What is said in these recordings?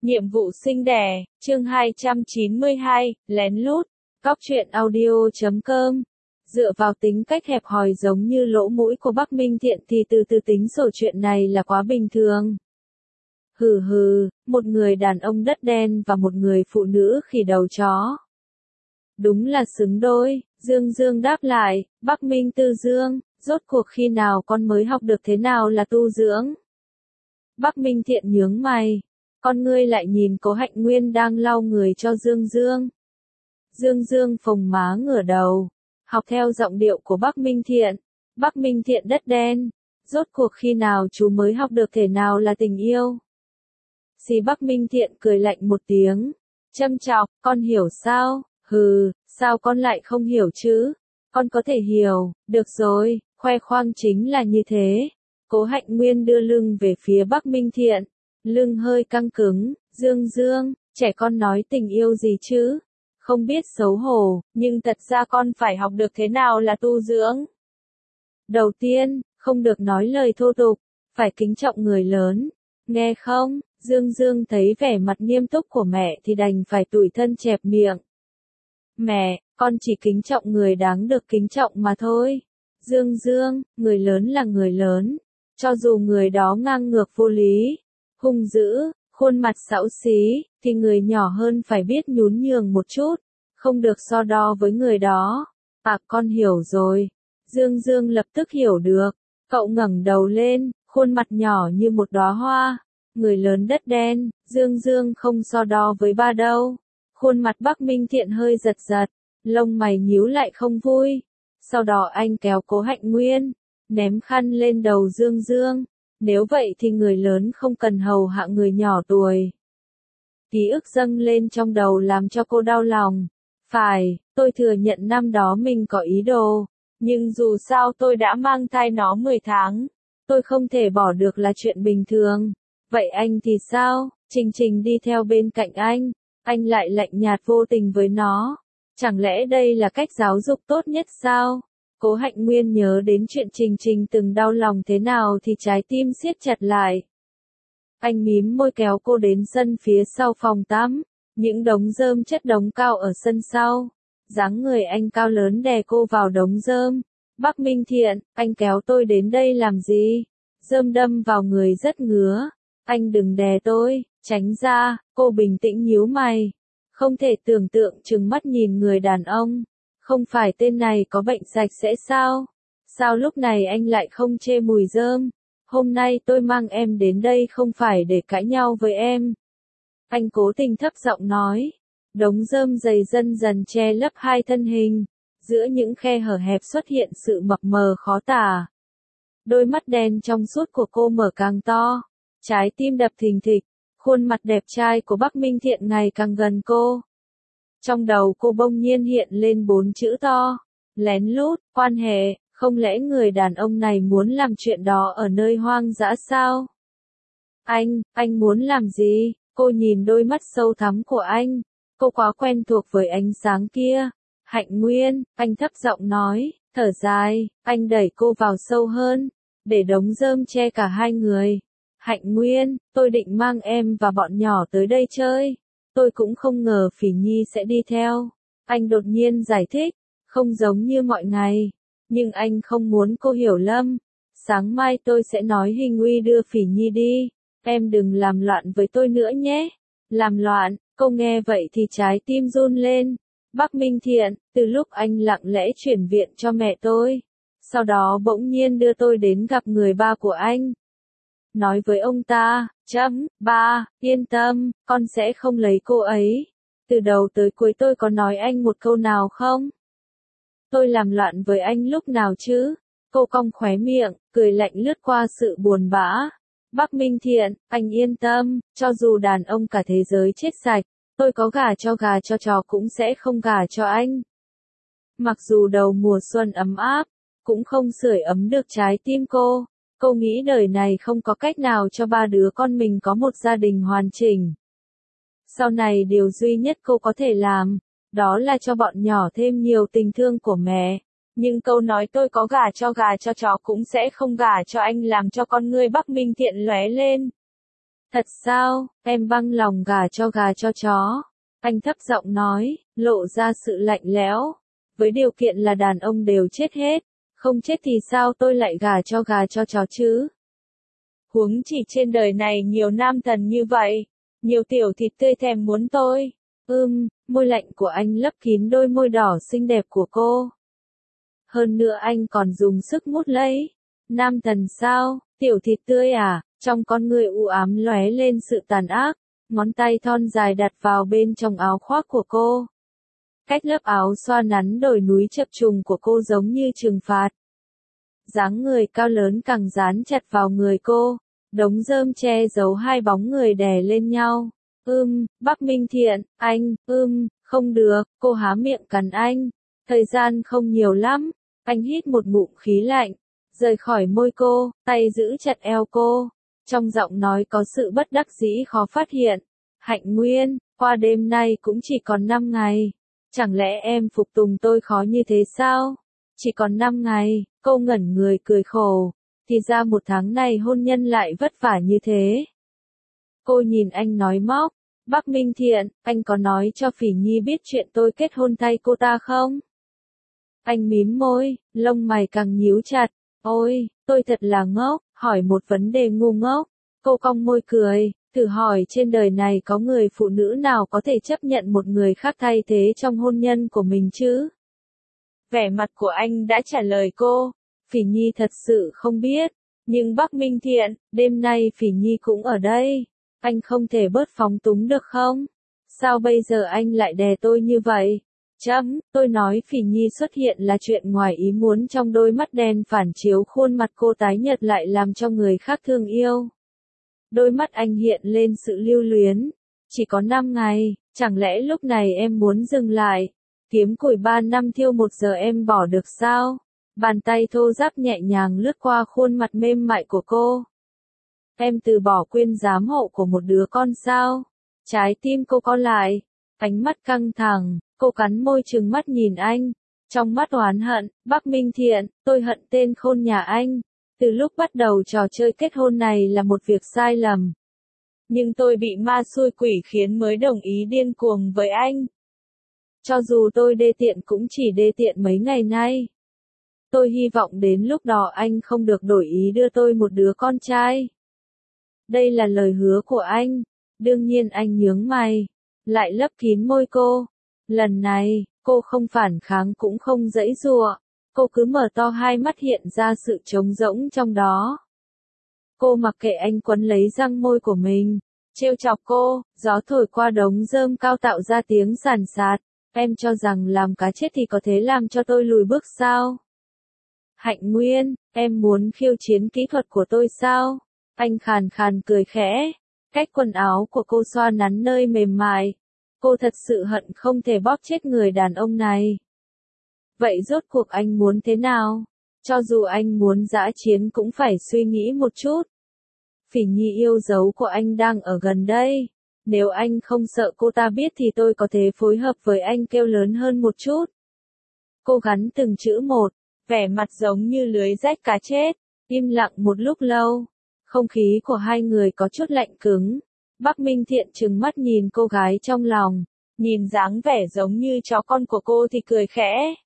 Nhiệm vụ sinh đẻ, chương 292, lén lút, góc truyện audio.com. Dựa vào tính cách hẹp hòi giống như lỗ mũi của Bắc Minh Thiện thì từ từ tính sổ chuyện này là quá bình thường. Hừ hừ, một người đàn ông đất đen và một người phụ nữ khỉ đầu chó. Đúng là xứng đôi, Dương Dương đáp lại, Bắc Minh Tư Dương, rốt cuộc khi nào con mới học được thế nào là tu dưỡng? Bắc Minh Thiện nhướng mày. Con ngươi lại nhìn Cố Hạnh Nguyên đang lau người cho Dương Dương. Dương Dương phồng má ngửa đầu, học theo giọng điệu của Bắc Minh Thiện. Bắc Minh Thiện đất đen, rốt cuộc khi nào chú mới học được thế nào là tình yêu? Xì Bắc Minh Thiện cười lạnh một tiếng, châm chọc, con hiểu sao? Hừ, sao con lại không hiểu chứ? Con có thể hiểu, được rồi, khoe khoang chính là như thế. Cố Hạnh Nguyên đưa lưng về phía Bắc Minh Thiện. Lưng hơi căng cứng, Dương Dương, trẻ con nói tình yêu gì chứ? Không biết xấu hổ, nhưng thật ra con phải học được thế nào là tu dưỡng. Đầu tiên, không được nói lời thô tục, phải kính trọng người lớn. Nghe không? Dương Dương thấy vẻ mặt nghiêm túc của mẹ thì đành phải tủi thân chẹp miệng. Mẹ, con chỉ kính trọng người đáng được kính trọng mà thôi. Dương Dương, người lớn là người lớn. Cho dù người đó ngang ngược vô lý, hung dữ, khuôn mặt xảo xí, thì người nhỏ hơn phải biết nhún nhường một chút, không được so đo với người đó. À, con hiểu rồi. Dương Dương lập tức hiểu được. Cậu ngẩng đầu lên, khuôn mặt nhỏ như một đóa hoa. Người lớn đất đen, Dương Dương không so đo với ba đâu. Khuôn mặt Bắc Minh Thiện hơi giật giật, lông mày nhíu lại không vui. Sau đó anh kéo Cố Hạnh Nguyên, ném khăn lên đầu Dương Dương. Nếu vậy thì người lớn không cần hầu hạ người nhỏ tuổi. Ký ức dâng lên trong đầu làm cho cô đau lòng. Phải, tôi thừa nhận năm đó mình có ý đồ, nhưng dù sao tôi đã mang thai nó 10 tháng. Tôi không thể bỏ được là chuyện bình thường. Vậy anh thì sao? Trình Trình đi theo bên cạnh anh lại lạnh nhạt vô tình với nó. Chẳng lẽ đây là cách giáo dục tốt nhất sao? Cố Hạnh Nguyên nhớ đến chuyện Trình Trình từng đau lòng thế nào thì trái tim siết chặt lại. Anh mím môi kéo cô đến sân phía sau phòng tắm, những đống rơm chất đống cao ở sân sau. Dáng người anh cao lớn đè cô vào đống rơm. Bắc Minh Thiện, anh kéo tôi đến đây làm gì? Rơm đâm vào người rất ngứa. Anh đừng đè tôi, tránh ra, cô bình tĩnh nhíu mày. Không thể tưởng tượng trừng mắt nhìn người đàn ông. Không phải tên này có bệnh sạch sẽ sao? Sao lúc này anh lại không chê mùi rơm? Hôm nay tôi mang em đến đây không phải để cãi nhau với em. Anh cố tình thấp giọng nói. Đống rơm dày dần dần che lấp hai thân hình. Giữa những khe hở hẹp xuất hiện sự mập mờ khó tả. Đôi mắt đen trong suốt của cô mở càng to. Trái tim đập thình thịch. Khuôn mặt đẹp trai của Bắc Minh Thiện ngày càng gần cô. Trong đầu cô bỗng nhiên hiện lên 4 chữ to. Lén lút, quan hệ, không lẽ người đàn ông này muốn làm chuyện đó ở nơi hoang dã sao? Anh muốn làm gì? Cô nhìn đôi mắt sâu thẳm của anh. Cô quá quen thuộc với ánh sáng kia. Hạnh Nguyên, anh thấp giọng nói, thở dài, anh đẩy cô vào sâu hơn, để đống rơm che cả hai người. Hạnh Nguyên, tôi định mang em và bọn nhỏ tới đây chơi. Tôi cũng không ngờ Phỉ Nhi sẽ đi theo. Anh đột nhiên giải thích, không giống như mọi ngày. Nhưng anh không muốn cô hiểu lầm. Sáng mai tôi sẽ nói Hình Uy đưa Phỉ Nhi đi. Em đừng làm loạn với tôi nữa nhé. Làm loạn, cô nghe vậy thì trái tim run lên. Bắc Minh Thiện, từ lúc anh lặng lẽ chuyển viện cho mẹ tôi. Sau đó bỗng nhiên đưa tôi đến gặp người ba của anh. Nói với ông ta, ba, yên tâm, con sẽ không lấy cô ấy. Từ đầu tới cuối tôi có nói anh một câu nào không? Tôi làm loạn với anh lúc nào chứ? Cô cong khóe miệng, cười lạnh lướt qua sự buồn bã. Bắc Minh Thiện, anh yên tâm, cho dù đàn ông cả thế giới chết sạch, tôi có gà cho chó cũng sẽ không gả cho anh. Mặc dù đầu mùa xuân ấm áp, cũng không sưởi ấm được trái tim cô. Cô nghĩ đời này không có cách nào cho ba đứa con mình có một gia đình hoàn chỉnh. Sau này điều duy nhất cô có thể làm, đó là cho bọn nhỏ thêm nhiều tình thương của mẹ. Nhưng câu nói tôi có gà cho chó cũng sẽ không gả cho anh làm cho con ngươi Bắc Minh Thiện lóe lên. Thật sao, em băng lòng gà cho chó. Anh thấp giọng nói, lộ ra sự lạnh lẽo. Với điều kiện là đàn ông đều chết hết. Không chết thì sao tôi lại gà cho chó chứ? Huống chỉ trên đời này nhiều nam thần như vậy. Nhiều tiểu thịt tươi thèm muốn tôi. Môi lạnh của anh lấp kín đôi môi đỏ xinh đẹp của cô. Hơn nữa anh còn dùng sức mút lấy. Nam thần sao, tiểu thịt tươi à? Trong con người u ám lóe lên sự tàn ác. Ngón tay thon dài đặt vào bên trong áo khoác của cô. Cách lớp áo xoa nắn đồi núi chập trùng của cô giống như trừng phạt. Dáng người cao lớn càng dán chặt vào người cô. Đống rơm che giấu hai bóng người đè lên nhau. Bắc Minh Thiện, anh, không được, cô há miệng cắn anh. Thời gian không nhiều lắm. Anh hít một ngụm khí lạnh. Rời khỏi môi cô, tay giữ chặt eo cô. Trong giọng nói có sự bất đắc dĩ khó phát hiện. Hạnh Nguyên, qua đêm nay cũng chỉ còn 5 ngày. Chẳng lẽ em phục tùng tôi khó như thế sao? Chỉ còn 5 ngày, cô ngẩn người cười khổ. Thì ra 1 tháng này hôn nhân lại vất vả như thế. Cô nhìn anh nói móc. Bắc Minh Thiện, anh có nói cho Phỉ Nhi biết chuyện tôi kết hôn thay cô ta không? Anh mím môi, lông mày càng nhíu chặt. Ôi, tôi thật là ngốc, hỏi một vấn đề ngu ngốc. Cô cong môi cười, thử hỏi trên đời này có người phụ nữ nào có thể chấp nhận một người khác thay thế trong hôn nhân của mình chứ? Vẻ mặt của anh đã trả lời cô. Phỉ Nhi thật sự không biết. Nhưng Bắc Minh Thiện, đêm nay Phỉ Nhi cũng ở đây. Anh không thể bớt phóng túng được không? Sao bây giờ anh lại đè tôi như vậy? Tôi nói Phỉ Nhi xuất hiện là chuyện ngoài ý muốn trong đôi mắt đen phản chiếu khuôn mặt cô tái nhợt lại làm cho người khác thương yêu. Đôi mắt anh hiện lên sự lưu luyến. Chỉ có 5 ngày, chẳng lẽ lúc này em muốn dừng lại? Kiếm củi 3 năm thiêu 1 giờ em bỏ được sao? Bàn tay thô ráp nhẹ nhàng lướt qua khuôn mặt mềm mại của cô. Em từ bỏ quyền giám hộ của một đứa con sao? Trái tim cô co lại, ánh mắt căng thẳng, cô cắn môi trừng mắt nhìn anh. Trong mắt oán hận, Bắc Minh Thiện, tôi hận tên khôn nhà anh. Từ lúc bắt đầu trò chơi kết hôn này là một việc sai lầm. Nhưng tôi bị ma xui quỷ khiến mới đồng ý điên cuồng với anh. Cho dù tôi đê tiện cũng chỉ đê tiện mấy ngày nay. Tôi hy vọng đến lúc đó anh không được đổi ý đưa tôi một đứa con trai. Đây là lời hứa của anh. Đương nhiên anh nhướng mày, lại lấp kín môi cô. Lần này, cô không phản kháng cũng không giãy giụa. Cô cứ mở to hai mắt hiện ra sự trống rỗng trong đó. Cô mặc kệ anh quấn lấy răng môi của mình. Trêu chọc cô, gió thổi qua đống rơm cao tạo ra tiếng sàn sạt. Em cho rằng làm cá chết thì có thể làm cho tôi lùi bước sao? Hạnh Nguyên, em muốn khiêu chiến kỹ thuật của tôi sao? Anh khàn khàn cười khẽ. Cách quần áo của cô xoa nắn nơi mềm mại. Cô thật sự hận không thể bóp chết người đàn ông này. Vậy rốt cuộc anh muốn thế nào? Cho dù anh muốn dã chiến cũng phải suy nghĩ một chút. Phỉ Nhi yêu dấu của anh đang ở gần đây. Nếu anh không sợ cô ta biết thì tôi có thể phối hợp với anh kêu lớn hơn một chút. Cô gắn từng chữ một, vẻ mặt giống như lưới rách cá chết. Im lặng một lúc lâu. Không khí của hai người có chút lạnh cứng. Bắc Minh Thiện trừng mắt nhìn cô gái trong lòng. Nhìn dáng vẻ giống như chó con của cô thì cười khẽ.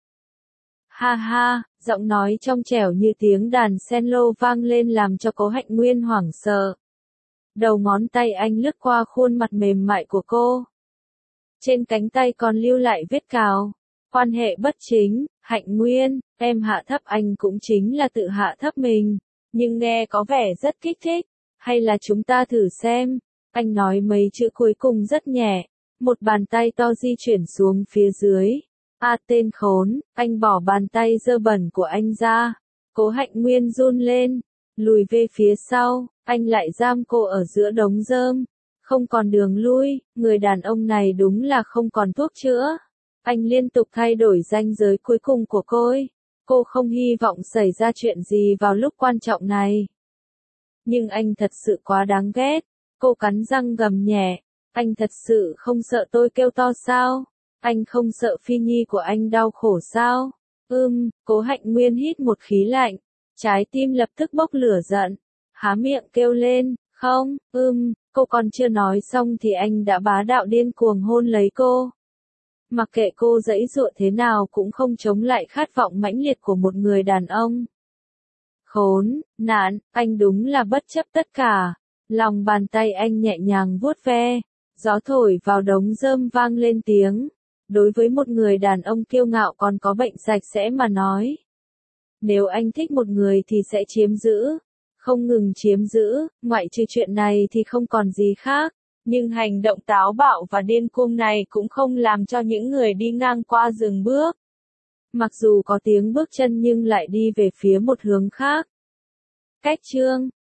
Ha ha, giọng nói trong trẻo như tiếng đàn cello vang lên làm cho Cố Hạnh Nguyên hoảng sợ. Đầu ngón tay anh lướt qua khuôn mặt mềm mại của cô. Trên cánh tay còn lưu lại vết cào. Quan hệ bất chính, Hạnh Nguyên, em hạ thấp anh cũng chính là tự hạ thấp mình. Nhưng nghe có vẻ rất kích thích. Hay là chúng ta thử xem. Anh nói mấy chữ cuối cùng rất nhẹ. Một bàn tay to di chuyển xuống phía dưới. Tên khốn, anh bỏ bàn tay dơ bẩn của anh ra. Cố Hạnh Nguyên run lên, lùi về phía sau, anh lại giam cô ở giữa đống rơm. Không còn đường lui, người đàn ông này đúng là không còn thuốc chữa. Anh liên tục thay đổi ranh giới cuối cùng của cô ấy. Cô không hy vọng xảy ra chuyện gì vào lúc quan trọng này. Nhưng anh thật sự quá đáng ghét. Cô cắn răng gầm nhẹ. Anh thật sự không sợ tôi kêu to sao? Anh không sợ Phi Nhi của anh đau khổ sao? Cố Hạnh Nguyên hít một khí lạnh. Trái tim lập tức bốc lửa giận. Há miệng kêu lên, không, Cô còn chưa nói xong thì anh đã bá đạo điên cuồng hôn lấy cô. Mặc kệ cô giãy giụa thế nào cũng không chống lại khát vọng mãnh liệt của một người đàn ông. Khốn, nạn, anh đúng là bất chấp tất cả. Lòng bàn tay anh nhẹ nhàng vuốt ve. Gió thổi vào đống rơm vang lên tiếng. Đối với một người đàn ông kiêu ngạo còn có bệnh sạch sẽ mà nói. Nếu anh thích một người thì sẽ chiếm giữ. Không ngừng chiếm giữ, ngoại trừ chuyện này thì không còn gì khác. Nhưng hành động táo bạo và điên cuồng này cũng không làm cho những người đi ngang qua dừng bước. Mặc dù có tiếng bước chân nhưng lại đi về phía một hướng khác. Cách chương